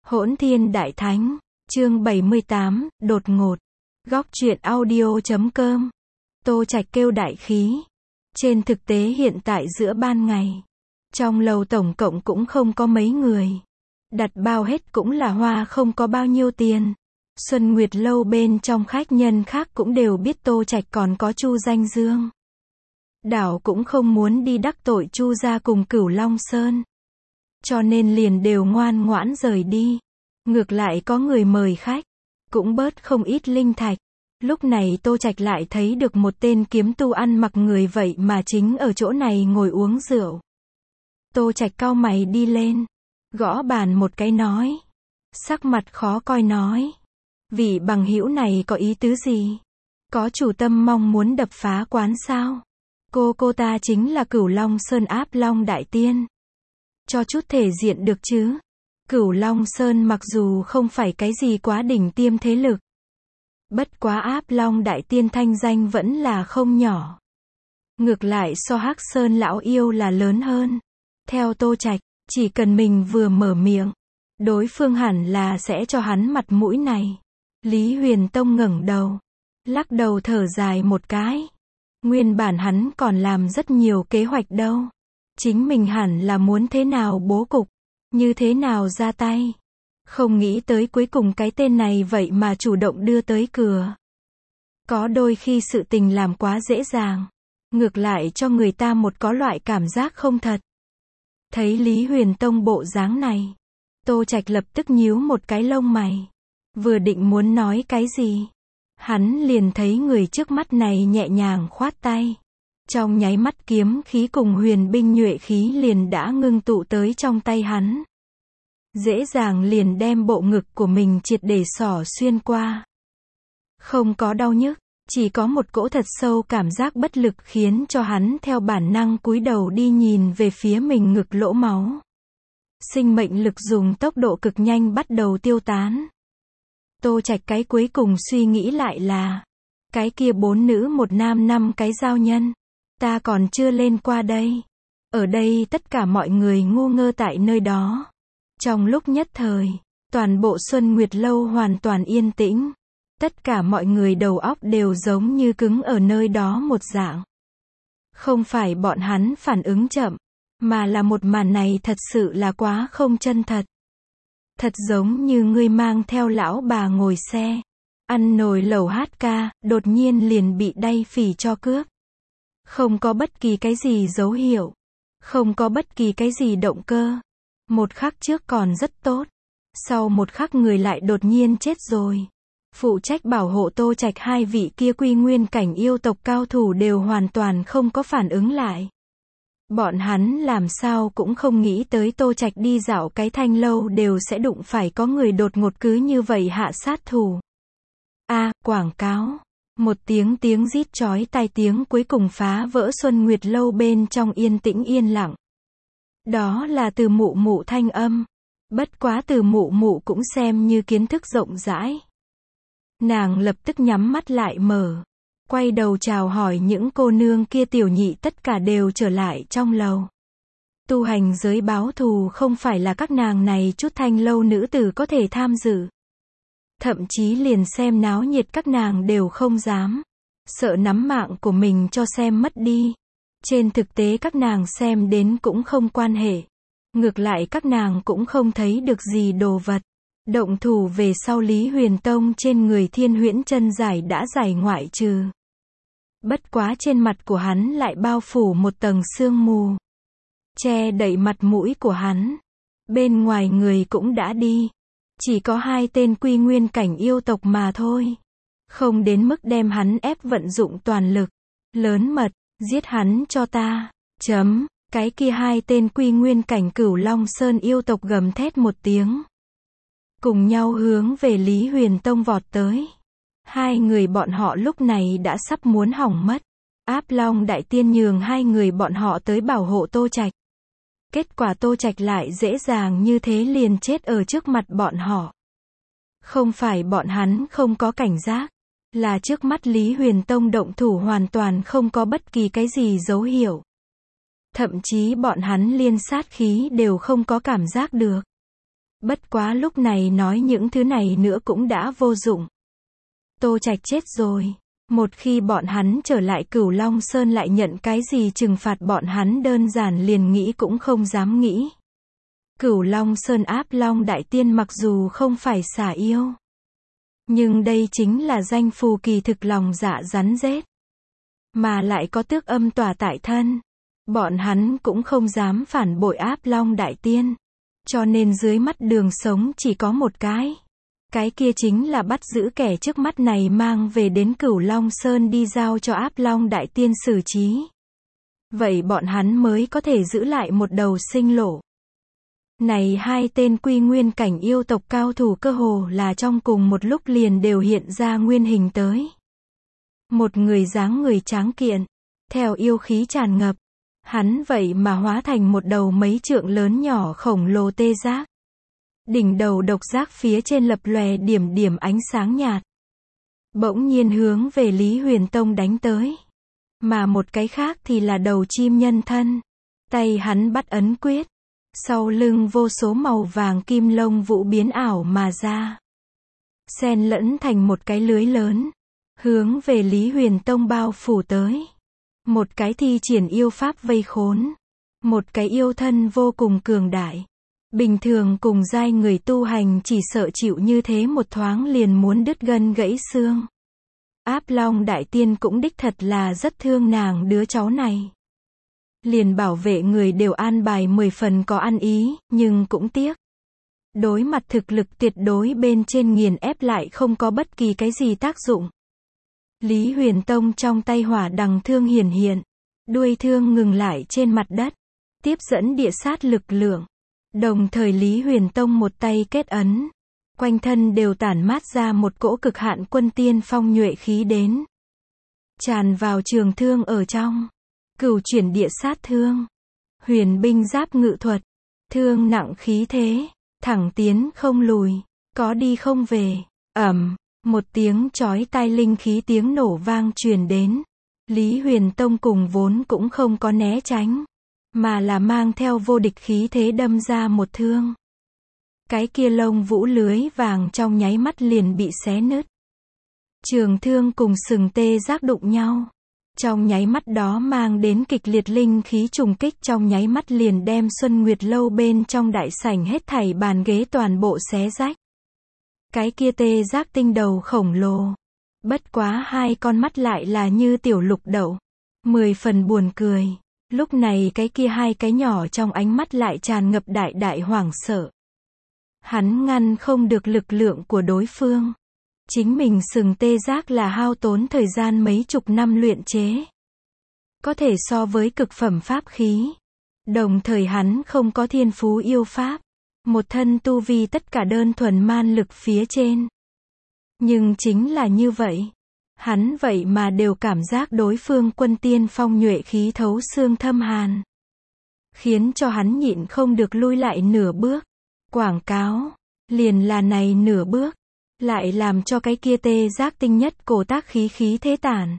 Hỗn Thiên Đại Thánh, chương 78, đột ngột. Góc truyện audio.com. Tô Trạch kêu đại khí. Trên thực tế hiện tại giữa ban ngày, trong lầu tổng cộng cũng không có mấy người. Đặt bao hết cũng là hoa không có bao nhiêu tiền. Xuân Nguyệt lâu bên trong khách nhân khác cũng đều biết Tô Trạch còn có Chu Danh Dương. Đảo cũng không muốn đi đắc tội Chu gia cùng Cửu Long Sơn, cho nên liền đều ngoan ngoãn rời đi. Ngược lại có người mời khách, cũng bớt không ít linh thạch. Lúc này Tô Trạch lại thấy được một tên kiếm tu ăn mặc người vậy mà chính ở chỗ này ngồi uống rượu. Tô Trạch cau mày đi lên, gõ bàn một cái nói, sắc mặt khó coi nói, vị bằng hữu này có ý tứ gì? Có chủ tâm mong muốn đập phá quán sao? Cô ta chính là Cửu Long Sơn Áp Long Đại Tiên. Cho chút thể diện được chứ? Cửu Long Sơn mặc dù không phải cái gì quá đỉnh tiêm thế lực, bất quá Áp Long Đại Tiên thanh danh vẫn là không nhỏ. Ngược lại so Hắc Sơn lão yêu là lớn hơn. Theo Tô Trạch, chỉ cần mình vừa mở miệng, đối phương hẳn là sẽ cho hắn mặt mũi này. Lý Huyền Tông ngẩng đầu, lắc đầu thở dài một cái. Nguyên bản hắn còn làm rất nhiều kế hoạch đâu. Chính mình hẳn là muốn thế nào bố cục, như thế nào ra tay. Không nghĩ tới cuối cùng cái tên này vậy mà chủ động đưa tới cửa. Có đôi khi sự tình làm quá dễ dàng, ngược lại cho người ta một có loại cảm giác không thật. Thấy Lý Huyền Tông bộ dáng này, Tô Trạch lập tức nhíu một cái lông mày. Vừa định muốn nói cái gì, hắn liền thấy người trước mắt này nhẹ nhàng khoát tay. Trong nháy mắt kiếm khí cùng huyền binh nhuệ khí liền đã ngưng tụ tới trong tay hắn. Dễ dàng liền đem bộ ngực của mình triệt để xỏ xuyên qua. Không có đau nhức, chỉ có một cỗ thật sâu cảm giác bất lực khiến cho hắn theo bản năng cúi đầu đi nhìn về phía mình ngực lỗ máu. Sinh mệnh lực dùng tốc độ cực nhanh bắt đầu tiêu tán. Tô Trạch cái cuối cùng suy nghĩ lại là, cái kia 4 nữ 1 nam 5 cái giao nhân, ta còn chưa lên qua đây. Ở đây tất cả mọi người ngu ngơ tại nơi đó. Trong lúc nhất thời, toàn bộ Xuân Nguyệt lâu hoàn toàn yên tĩnh. Tất cả mọi người đầu óc đều giống như cứng ở nơi đó một dạng. Không phải bọn hắn phản ứng chậm, mà là một màn này thật sự là quá không chân thật. Thật giống như ngươi mang theo lão bà ngồi xe, ăn nồi lẩu hát ca, đột nhiên liền bị đay phỉ cho cướp. Không có bất kỳ cái gì dấu hiệu, không có bất kỳ cái gì động cơ. Một khắc trước còn rất tốt, sau một khắc người lại đột nhiên chết rồi. Phụ trách bảo hộ Tô Trạch 2 vị kia quy nguyên cảnh yêu tộc cao thủ đều hoàn toàn không có phản ứng lại. Bọn hắn làm sao cũng không nghĩ tới Tô Trạch đi dạo cái thanh lâu đều sẽ đụng phải có người đột ngột cứ như vậy hạ sát thủ. Quảng cáo. Một tiếng rít chói tai tiếng cuối cùng phá vỡ Xuân Nguyệt lâu bên trong yên tĩnh yên lặng. Đó là Từ Mụ Mụ thanh âm. Bất quá Từ Mụ Mụ cũng xem như kiến thức rộng rãi. Nàng lập tức nhắm mắt lại mở, quay đầu chào hỏi những cô nương kia tiểu nhị tất cả đều trở lại trong lầu. Tu hành giới báo thù không phải là các nàng này chút thanh lâu nữ tử có thể tham dự. Thậm chí liền xem náo nhiệt các nàng đều không dám. Sợ nắm mạng của mình cho xem mất đi. Trên thực tế các nàng xem đến cũng không quan hệ. Ngược lại các nàng cũng không thấy được gì đồ vật. Động thủ về sau Lý Huyền Tông trên người Thiên Huyễn Chân Giải đã giải ngoại trừ. Bất quá trên mặt của hắn lại bao phủ một tầng sương mù, che đậy mặt mũi của hắn. Bên ngoài người cũng đã đi. Chỉ có 2 tên quy nguyên cảnh yêu tộc mà thôi. Không đến mức đem hắn ép vận dụng toàn lực. Lớn mật, giết hắn cho ta. Cái kia 2 tên quy nguyên cảnh Cửu Long Sơn yêu tộc gầm thét một tiếng, cùng nhau hướng về Lý Huyền Tông vọt tới. 2 người bọn họ lúc này đã sắp muốn hỏng mất. Áp Long Đại Tiên nhường 2 người bọn họ tới bảo hộ Tô Trạch. Kết quả Tô Trạch lại dễ dàng như thế liền chết ở trước mặt bọn họ. Không phải bọn hắn không có cảnh giác, là trước mắt Lý Huyền Tông động thủ hoàn toàn không có bất kỳ cái gì dấu hiệu. Thậm chí bọn hắn liên sát khí đều không có cảm giác được. Bất quá lúc này nói những thứ này nữa cũng đã vô dụng. Tô Trạch chết rồi. Một khi bọn hắn trở lại Cửu Long Sơn lại nhận cái gì trừng phạt bọn hắn đơn giản liền nghĩ cũng không dám nghĩ. Cửu Long Sơn Áp Long Đại Tiên mặc dù không phải xả yêu, nhưng đây chính là danh phù kỳ thực lòng dạ rắn rết. Mà lại có tước âm tỏa tại thân. Bọn hắn cũng không dám phản bội Áp Long Đại Tiên. Cho nên dưới mắt đường sống chỉ có một cái. Cái kia chính là bắt giữ kẻ trước mắt này mang về đến Cửu Long Sơn đi giao cho Áp Long Đại Tiên xử trí. Vậy bọn hắn mới có thể giữ lại một đầu sinh lộ. Này hai tên quy nguyên cảnh yêu tộc cao thủ cơ hồ là trong cùng một lúc liền đều hiện ra nguyên hình tới. Một người dáng người tráng kiện, theo yêu khí tràn ngập. Hắn vậy mà hóa thành một đầu mấy trượng lớn nhỏ khổng lồ tê giác. Đỉnh đầu độc giác phía trên lập lòe điểm điểm ánh sáng nhạt. Bỗng nhiên hướng về Lý Huyền Tông đánh tới. Mà một cái khác thì là đầu chim nhân thân. Tay hắn bắt ấn quyết. Sau lưng vô số màu vàng kim lông vũ biến ảo mà ra. Xen lẫn thành một cái lưới lớn. Hướng về Lý Huyền Tông bao phủ tới. Một cái thi triển yêu pháp vây khốn. Một cái yêu thân vô cùng cường đại. Bình thường cùng giai người tu hành chỉ sợ chịu như thế một thoáng liền muốn đứt gân gãy xương. Áp Long Đại Tiên cũng đích thật là rất thương nàng đứa cháu này. Liền bảo vệ người đều an bài 10 phần có ăn ý, nhưng cũng tiếc. Đối mặt thực lực tuyệt đối bên trên nghiền ép lại không có bất kỳ cái gì tác dụng. Lý Huyền Tông trong tay hỏa đằng thương hiển hiện. Đuôi thương ngừng lại trên mặt đất. Tiếp dẫn địa sát lực lượng. Đồng thời Lý Huyền Tông một tay kết ấn. Quanh thân đều tản mát ra một cỗ cực hạn quân tiên phong nhuệ khí đến. Tràn vào trường thương ở trong. Cửu chuyển địa sát thương. Huyền binh giáp ngự thuật. Thương nặng khí thế. Thẳng tiến không lùi. Có đi không về. Ầm. Một tiếng chói tai linh khí tiếng nổ vang truyền đến. Lý Huyền Tông cùng vốn cũng không có né tránh. Mà là mang theo vô địch khí thế đâm ra một thương. Cái kia lông vũ lưới vàng trong nháy mắt liền bị xé nứt. Trường thương cùng sừng tê giác đụng nhau. Trong nháy mắt đó mang đến kịch liệt linh khí trùng kích trong nháy mắt liền đem Xuân Nguyệt Lâu bên trong đại sảnh hết thảy bàn ghế toàn bộ xé rách. Cái kia tê giác tinh đầu khổng lồ. Bất quá hai con mắt lại là như tiểu lục đậu. 10 phần buồn cười. Lúc này cái kia hai cái nhỏ trong ánh mắt lại tràn ngập đại đại hoảng sợ. Hắn ngăn không được lực lượng của đối phương. Chính mình sừng tê giác là hao tốn thời gian mấy chục năm luyện chế. Có thể so với cực phẩm pháp khí. Đồng thời hắn không có thiên phú yêu pháp. Một thân tu vi tất cả đơn thuần man lực phía trên. Nhưng chính là như vậy. Hắn vậy mà đều cảm giác đối phương quân tiên phong nhuệ khí thấu xương thâm hàn. Khiến cho hắn nhịn không được lui lại nửa bước. Quảng cáo. Liền là này nửa bước. Lại làm cho cái kia tê giác tinh nhất cổ tác khí khí thế tản.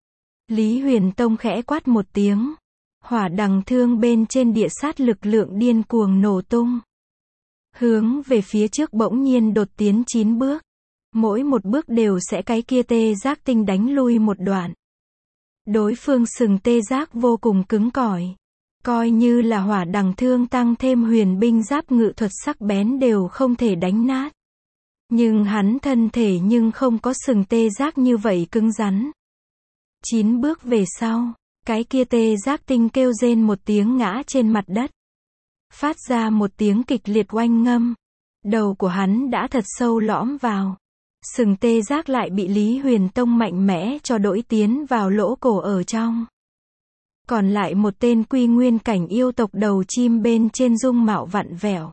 Lý Huyền Tông khẽ quát một tiếng. Hỏa đằng thương bên trên địa sát lực lượng điên cuồng nổ tung. Hướng về phía trước bỗng nhiên đột tiến 9 bước. Mỗi một bước đều sẽ cái kia tê giác tinh đánh lui một đoạn. Đối phương sừng tê giác vô cùng cứng cỏi. Coi như là hỏa đằng thương tăng thêm huyền binh giáp ngự thuật sắc bén đều không thể đánh nát. Nhưng hắn thân thể nhưng không có sừng tê giác như vậy cứng rắn. 9 bước về sau, cái kia tê giác tinh kêu rên một tiếng ngã trên mặt đất. Phát ra một tiếng kịch liệt oanh ngâm. Đầu của hắn đã thật sâu lõm vào. Sừng tê giác lại bị Lý Huyền Tông mạnh mẽ cho đỗi tiến vào lỗ cổ ở trong. Còn lại một tên quy nguyên cảnh yêu tộc đầu chim bên trên dung mạo vặn vẹo.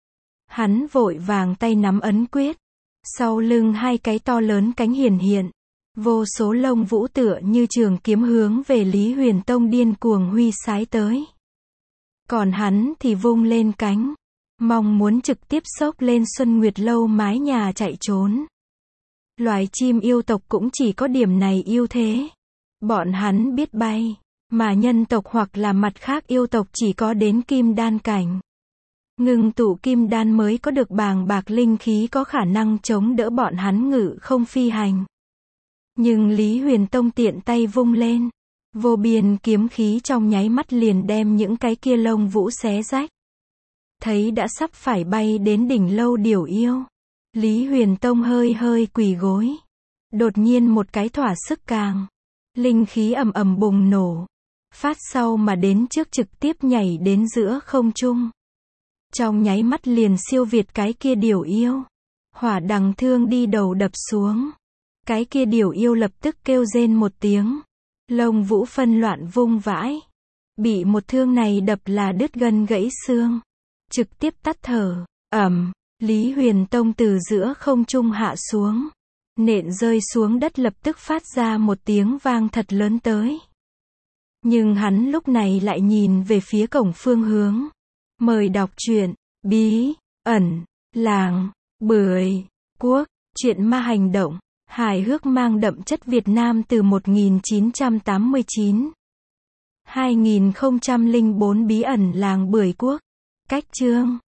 Hắn vội vàng tay nắm ấn quyết. Sau lưng hai cái to lớn cánh hiển hiện. Vô số lông vũ tựa như trường kiếm hướng về Lý Huyền Tông điên cuồng huy sái tới. Còn hắn thì vung lên cánh. Mong muốn trực tiếp xốc lên Xuân Nguyệt Lâu mái nhà chạy trốn. Loài chim yêu tộc cũng chỉ có điểm này ưu thế. Bọn hắn biết bay. Mà nhân tộc hoặc là mặt khác yêu tộc chỉ có đến kim đan cảnh. Ngưng tụ kim đan mới có được bàng bạc linh khí có khả năng chống đỡ bọn hắn ngự không phi hành. Nhưng Lý Huyền Tông tiện tay vung lên. Vô biên kiếm khí trong nháy mắt liền đem những cái kia lông vũ xé rách. Thấy đã sắp phải bay đến đỉnh lâu điểu yêu. Lý Huyền Tông hơi hơi quỳ gối. Đột nhiên một cái thỏa sức càng. Linh khí ầm ầm bùng nổ. Phát sau mà đến trước trực tiếp nhảy đến giữa không trung. Trong nháy mắt liền siêu việt cái kia điểu yêu. Hỏa đằng thương đi đầu đập xuống. Cái kia điểu yêu lập tức kêu rên một tiếng. Lông vũ phân loạn vung vãi. Bị một thương này đập là đứt gân gãy xương. Trực tiếp tắt thở. Lý Huyền Tông từ giữa không trung hạ xuống. Nện rơi xuống đất lập tức phát ra một tiếng vang thật lớn tới. Nhưng hắn lúc này lại nhìn về phía cổng phương hướng. Mời đọc truyện Bí ẩn làng Bưởi Quốc, truyện ma hành động, hài hước mang đậm chất Việt Nam từ 1989. 2004 Bí ẩn làng Bưởi Quốc. Cách chương